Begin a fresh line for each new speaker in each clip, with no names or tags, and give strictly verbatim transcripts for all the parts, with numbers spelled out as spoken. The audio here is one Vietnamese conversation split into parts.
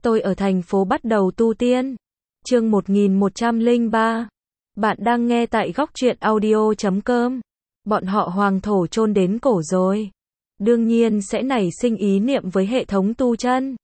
Tôi ở thành phố bắt đầu tu tiên. Chương một nghìn một trăm lẻ ba. Bạn đang nghe tại góc truyện audio chấm com. Bọn họ hoàng thổ chôn đến cổ rồi. Đương nhiên sẽ nảy sinh ý niệm với hệ thống tu chân.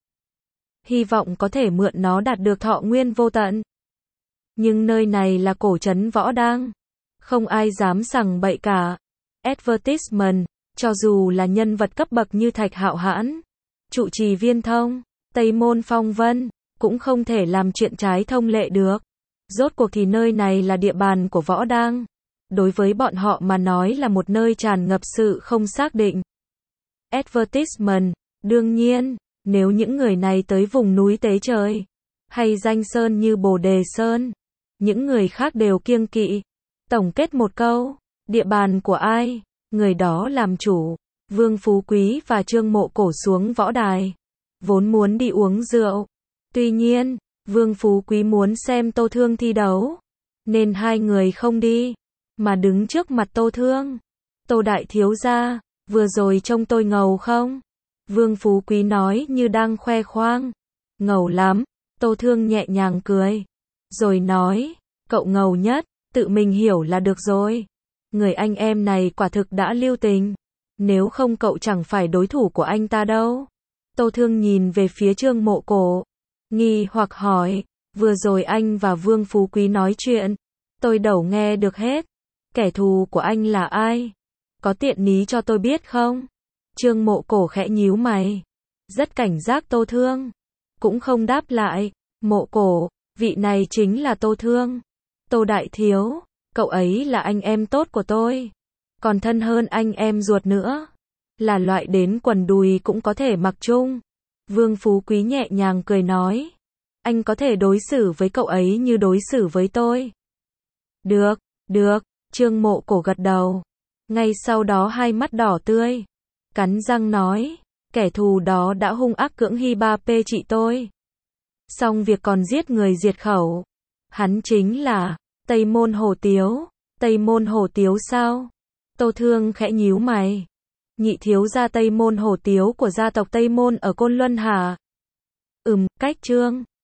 Hy vọng có thể mượn nó đạt được thọ nguyên vô tận. Nhưng nơi này là cổ trấn Võ Đang. Không ai dám sằng bậy cả. Advertisement, cho dù là nhân vật cấp bậc như Thạch Hạo Hãn, Trụ Trì Viên Thông, Tây Môn Phong Vân, cũng không thể làm chuyện trái thông lệ được. Rốt cuộc thì nơi này là địa bàn của Võ Đang. Đối với bọn họ mà nói là một nơi tràn ngập sự không xác định. Advertisement, đương nhiên, nếu những người này tới vùng núi Tế Trời, hay danh sơn như Bồ Đề Sơn, những người khác đều kiêng kỵ. Tổng kết một câu, địa bàn của ai, người đó làm chủ. Vương Phú Quý và Trương Mộ Cổ xuống võ đài, vốn muốn đi uống rượu. Tuy nhiên, Vương Phú Quý muốn xem Tô Thương thi đấu, nên hai người không đi, mà đứng trước mặt Tô Thương. Tô đại thiếu gia, vừa rồi trông tôi ngầu không? Vương Phú Quý nói như đang khoe khoang. Ngầu lắm, Tô Thương nhẹ nhàng cười, rồi nói, cậu ngầu nhất, tự mình hiểu là được rồi. Người anh em này quả thực đã lưu tình. Nếu không cậu chẳng phải đối thủ của anh ta đâu. Tô Thương nhìn về phía Trương Mộ Cổ, nghi hoặc hỏi, vừa rồi anh và Vương Phú Quý nói chuyện, tôi đâu nghe được hết. Kẻ thù của anh là ai? Có tiện ní cho tôi biết không? Trương Mộ Cổ khẽ nhíu mày, rất cảnh giác Tô Thương, cũng không đáp lại. Mộ Cổ, vị này chính là Tô Thương. Tô đại thiếu, cậu ấy là anh em tốt của tôi, còn thân hơn anh em ruột nữa, là loại đến quần đùi cũng có thể mặc chung. Vương Phú Quý nhẹ nhàng cười nói, anh có thể đối xử với cậu ấy như đối xử với tôi. Được, được, Trương Mộ Cổ gật đầu. Ngay sau đó hai mắt đỏ tươi, cắn răng nói, kẻ thù đó đã hung ác cưỡng hi ba pê chị tôi. Xong việc còn giết người diệt khẩu. Hắn chính là Tây Môn Hổ Tiếu. Tây Môn Hổ Tiếu sao? Tô Thương khẽ nhíu mày. Nhị thiếu gia Tây Môn Hổ Tiếu của gia tộc Tây Môn ở Côn Luân hả? Ừm, cách Trương